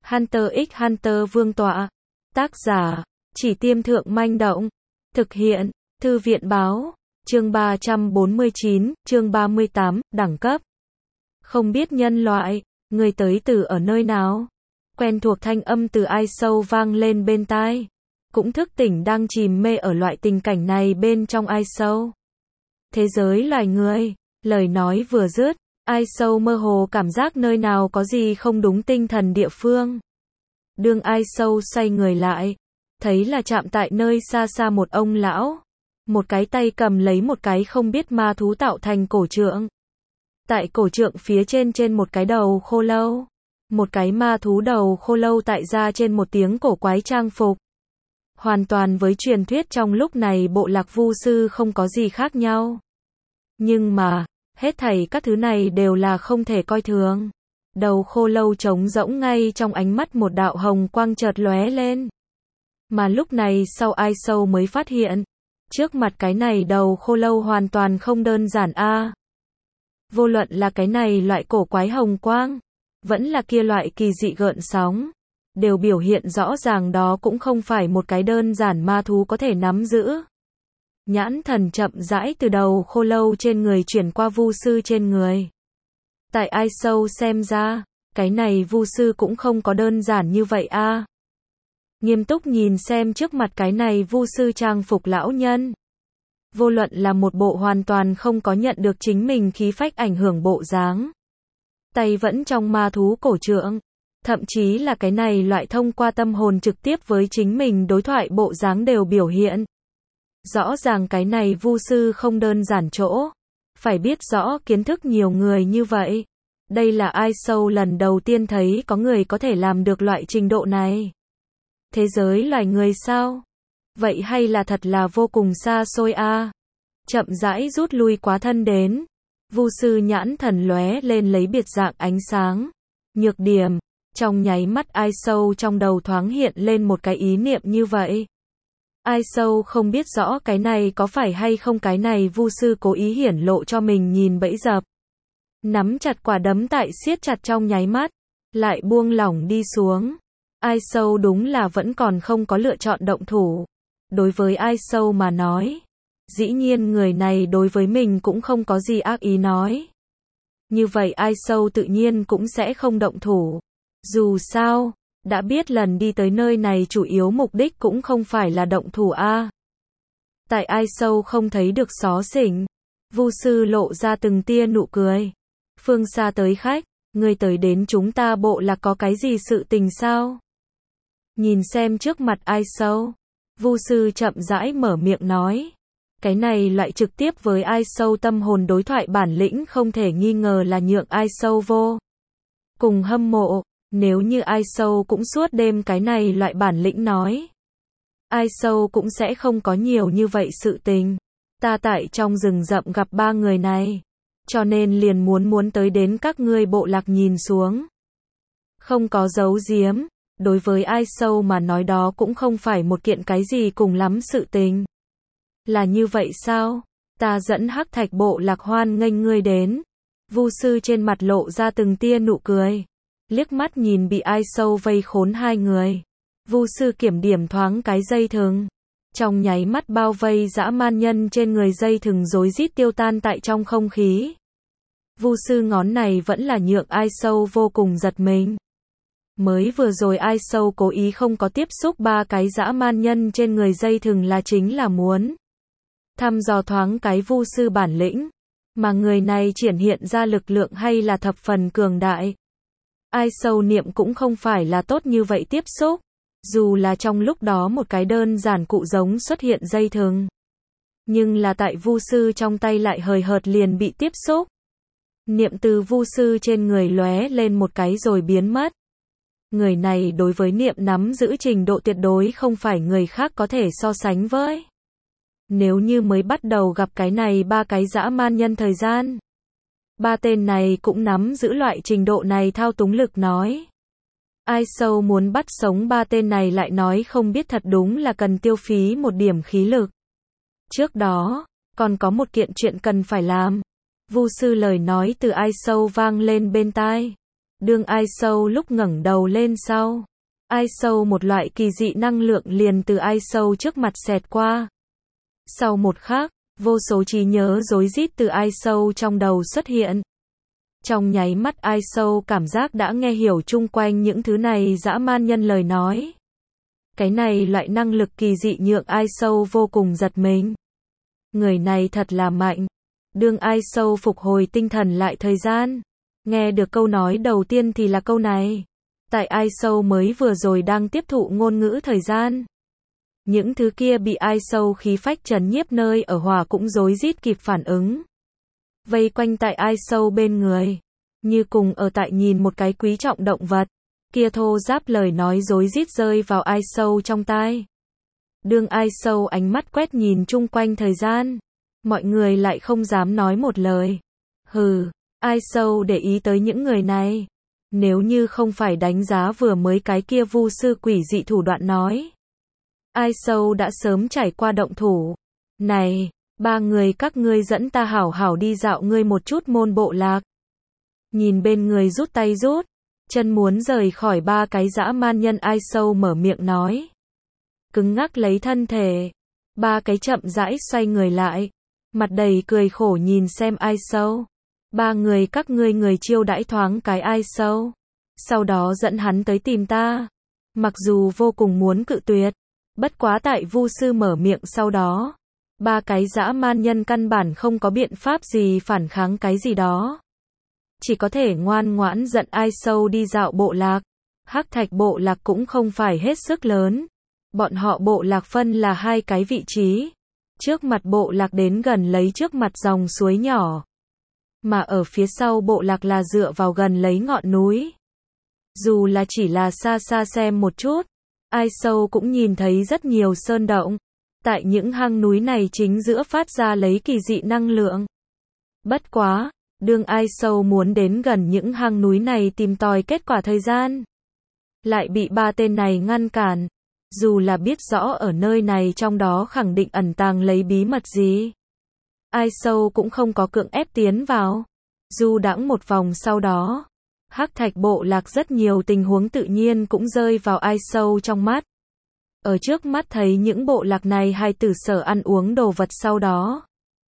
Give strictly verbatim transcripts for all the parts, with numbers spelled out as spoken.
Hunter x Hunter Vương tọa. Tác giả, Chỉ Tiêm Thượng Manh Động. Thực hiện, Thư viện Báo. Chương ba trăm bốn mươi chín, chương ba mươi tám, đẳng cấp. Không biết nhân loại, người tới từ ở nơi nào? Quen thuộc thanh âm từ ai sâu vang lên bên tai. Cũng thức tỉnh đang chìm mê ở loại tình cảnh này bên trong ai sâu. Thế giới loài người, lời nói vừa dứt, ai sâu mơ hồ cảm giác nơi nào có gì không đúng tinh thần địa phương. Đương ai sâu xoay người lại, thấy là chạm tại nơi xa xa một ông lão. Một cái tay cầm lấy một cái không biết ma thú tạo thành cổ trượng. Tại cổ trượng phía trên trên một cái đầu khô lâu. Một cái ma thú đầu khô lâu tại ra trên một tiếng cổ quái trang phục. Hoàn toàn với truyền thuyết trong lúc này bộ lạc vu sư không có gì khác nhau. Nhưng mà, hết thảy các thứ này đều là không thể coi thường. Đầu khô lâu trống rỗng ngay trong ánh mắt một đạo hồng quang chợt lóe lên. Mà lúc này sau ai sâu mới phát hiện. Trước mặt cái này đầu khô lâu hoàn toàn không đơn giản a. À. Vô luận là cái này loại cổ quái hồng quang, vẫn là kia loại kỳ dị gợn sóng, đều biểu hiện rõ ràng đó cũng không phải một cái đơn giản ma thú có thể nắm giữ. Nhãn thần chậm rãi từ đầu khô lâu trên người chuyển qua vu sư trên người. Tại ai sâu xem ra, cái này vu sư cũng không có đơn giản như vậy a. À. Nghiêm túc nhìn xem trước mặt cái này vu sư trang phục lão nhân. Vô luận là một bộ hoàn toàn không có nhận được chính mình khí phách ảnh hưởng bộ dáng. Tay vẫn trong ma thú cổ trượng. Thậm chí là cái này loại thông qua tâm hồn trực tiếp với chính mình đối thoại bộ dáng đều biểu hiện. Rõ ràng cái này vu sư không đơn giản chỗ. Phải biết rõ kiến thức nhiều người như vậy. Đây là ai sâu lần đầu tiên thấy có người có thể làm được loại trình độ này. Thế giới loài người sao? Vậy hay là thật là vô cùng xa xôi a? À? Chậm rãi rút lui quá thân đến. Vu sư nhãn thần lóe lên lấy biệt dạng ánh sáng. Nhược điểm, trong nháy mắt ai sâu trong đầu thoáng hiện lên một cái ý niệm như vậy. Ai sâu không biết rõ cái này có phải hay không cái này vu sư cố ý hiển lộ cho mình nhìn bẫy dập. Nắm chặt quả đấm tại siết chặt trong nháy mắt, lại buông lỏng đi xuống. Ai sâu đúng là vẫn còn không có lựa chọn động thủ. Đối với ai sâu mà nói, dĩ nhiên người này đối với mình cũng không có gì ác ý nói. Như vậy ai sâu tự nhiên cũng sẽ không động thủ. Dù sao, đã biết lần đi tới nơi này chủ yếu mục đích cũng không phải là động thủ a. À. Tại ai sâu không thấy được xó xỉnh, vu sư lộ ra từng tia nụ cười. Phương xa tới khách, người tới đến chúng ta bộ là có cái gì sự tình sao? Nhìn xem trước mặt ai sâu, vu sư chậm rãi mở miệng nói. Cái này loại trực tiếp với ai sâu tâm hồn đối thoại bản lĩnh không thể nghi ngờ là nhượng ai sâu vô cùng hâm mộ. Nếu như ai sâu cũng suốt đêm cái này loại bản lĩnh nói, ai sâu cũng sẽ không có nhiều như vậy sự tình. Ta tại trong rừng rậm gặp ba người này, cho nên liền muốn muốn tới đến các ngươi bộ lạc nhìn xuống. Không có giấu giếm, đối với ai sâu mà nói đó cũng không phải một kiện cái gì cùng lắm sự tình. Là như vậy sao? Ta dẫn hắc thạch bộ lạc hoan nghênh ngươi đến. Vu sư trên mặt lộ ra từng tia nụ cười. Liếc mắt nhìn bị ai sâu vây khốn hai người. Vu sư kiểm điểm thoáng cái dây thừng. Trong nháy mắt bao vây dã man nhân trên người dây thừng rối rít tiêu tan tại trong không khí. Vu sư ngón này vẫn là nhượng ai sâu vô cùng giật mình. Mới vừa rồi ai sâu cố ý không có tiếp xúc ba cái dã man nhân trên người dây thừng là chính là muốn thăm dò thoáng cái vu sư bản lĩnh. Mà người này triển hiện ra lực lượng hay là thập phần cường đại. Ai sâu niệm cũng không phải là tốt như vậy tiếp xúc. Dù là trong lúc đó một cái đơn giản cụ giống xuất hiện dây thừng. Nhưng là tại vu sư trong tay lại hời hợt liền bị tiếp xúc. Niệm từ vu sư trên người lóe lên một cái rồi biến mất. Người này đối với niệm nắm giữ trình độ tuyệt đối không phải người khác có thể so sánh với. Nếu như mới bắt đầu gặp cái này ba cái dã man nhân thời gian, ba tên này cũng nắm giữ loại trình độ này thao túng lực nói. Ai sâu muốn bắt sống ba tên này lại nói không biết thật đúng là cần tiêu phí một điểm khí lực. Trước đó, còn có một kiện chuyện cần phải làm. Vu sư lời nói từ ai sâu vang lên bên tai. Đương ai sâu lúc ngẩng đầu lên sau. Ai sâu một loại kỳ dị năng lượng liền từ ai sâu trước mặt xẹt qua. Sau một khắc, vô số trí nhớ rối rít từ ai sâu trong đầu xuất hiện. Trong nháy mắt ai sâu cảm giác đã nghe hiểu chung quanh những thứ này dã man nhân lời nói. Cái này loại năng lực kỳ dị nhượng ai sâu vô cùng giật mình. Người này thật là mạnh. Đương ai sâu phục hồi tinh thần lại thời gian. Nghe được câu nói đầu tiên thì là câu này. Tại ai sâu mới vừa rồi đang tiếp thụ ngôn ngữ thời gian. Những thứ kia bị ai sâu khí phách trấn nhiếp nơi ở hòa cũng rối rít kịp phản ứng. Vây quanh tại ai sâu bên người. Như cùng ở tại nhìn một cái quý trọng động vật. Kia thô giáp lời nói rối rít rơi vào ai sâu trong tai. Đương ai sâu ánh mắt quét nhìn chung quanh thời gian. Mọi người lại không dám nói một lời. Hừ, ai sâu để ý tới những người này. Nếu như không phải đánh giá vừa mới cái kia vu sư quỷ dị thủ đoạn nói. Ai sâu đã sớm trải qua động thủ. Này, ba người các ngươi dẫn ta hảo hảo đi dạo ngươi một chút môn bộ lạc. Nhìn bên người rút tay rút. Chân muốn rời khỏi ba cái dã man nhân ai sâu mở miệng nói. Cứng ngắc lấy thân thể. Ba cái chậm rãi xoay người lại. Mặt đầy cười khổ nhìn xem ai sâu. Ba người các ngươi người chiêu đãi thoáng cái ai sâu. Sau đó dẫn hắn tới tìm ta. Mặc dù vô cùng muốn cự tuyệt. Bất quá tại vu sư mở miệng sau đó. Ba cái dã man nhân căn bản không có biện pháp gì phản kháng cái gì đó. Chỉ có thể ngoan ngoãn dẫn ai sâu đi dạo bộ lạc. Hắc thạch bộ lạc cũng không phải hết sức lớn. Bọn họ bộ lạc phân là hai cái vị trí. Trước mặt bộ lạc đến gần lấy trước mặt dòng suối nhỏ. Mà ở phía sau bộ lạc là dựa vào gần lấy ngọn núi. Dù là chỉ là xa xa xem một chút. Ai sâu cũng nhìn thấy rất nhiều sơn động. Tại những hang núi này chính giữa phát ra lấy kỳ dị năng lượng. Bất quá. Đương ai sâu muốn đến gần những hang núi này tìm tòi kết quả thời gian. Lại bị ba tên này ngăn cản. Dù là biết rõ ở nơi này trong đó khẳng định ẩn tàng lấy bí mật gì. Ai sâu cũng không có cưỡng ép tiến vào. Du đãng một vòng sau đó. Hắc thạch bộ lạc rất nhiều tình huống tự nhiên cũng rơi vào ai sâu trong mắt. Ở trước mắt thấy những bộ lạc này hay tử sở ăn uống đồ vật sau đó.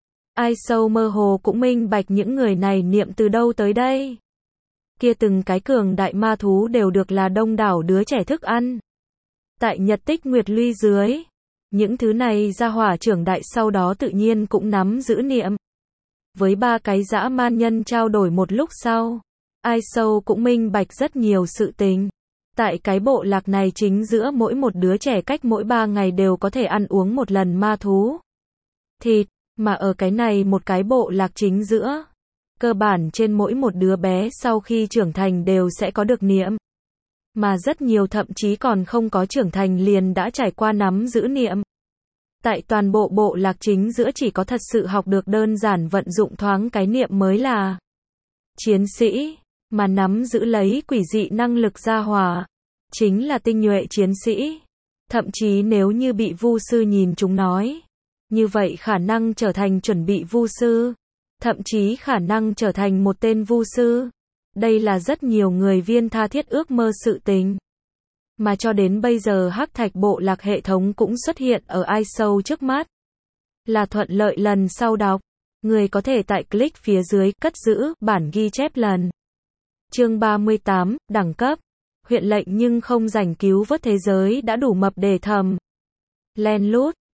Ai sâu mơ hồ cũng minh bạch những người này niệm từ đâu tới đây. Kia từng cái cường đại ma thú đều được là đông đảo đứa trẻ thức ăn. Tại nhật tích nguyệt luy dưới. Những thứ này ra hỏa trưởng đại sau đó tự nhiên cũng nắm giữ niệm. Với ba cái dã man nhân trao đổi một lúc sau. Ai sâu cũng minh bạch rất nhiều sự tình. Tại cái bộ lạc này chính giữa mỗi một đứa trẻ cách mỗi ba ngày đều có thể ăn uống một lần ma thú. Thịt. Mà ở cái này một cái bộ lạc chính giữa. Cơ bản trên mỗi một đứa bé sau khi trưởng thành đều sẽ có được niệm. Mà rất nhiều thậm chí còn không có trưởng thành liền đã trải qua nắm giữ niệm. Tại toàn bộ bộ lạc chính giữa chỉ có thật sự học được đơn giản vận dụng thoáng cái niệm mới là chiến sĩ, mà nắm giữ lấy quỷ dị năng lực gia hỏa. Chính là tinh nhuệ chiến sĩ. Thậm chí nếu như bị vu sư nhìn chúng nói. Như vậy khả năng trở thành chuẩn bị vu sư. Thậm chí khả năng trở thành một tên vu sư. Đây là rất nhiều người viên tha thiết ước mơ sự tình. Mà cho đến bây giờ hắc thạch bộ lạc hệ thống cũng xuất hiện ở ai sâu trước mắt. Là thuận lợi lần sau đọc. Người có thể tại click phía dưới cất giữ bản ghi chép lần. Chương ba mươi tám, đẳng cấp. Huyện lệnh nhưng không rảnh cứu vớt thế giới đã đủ mập để thầm. Len lút.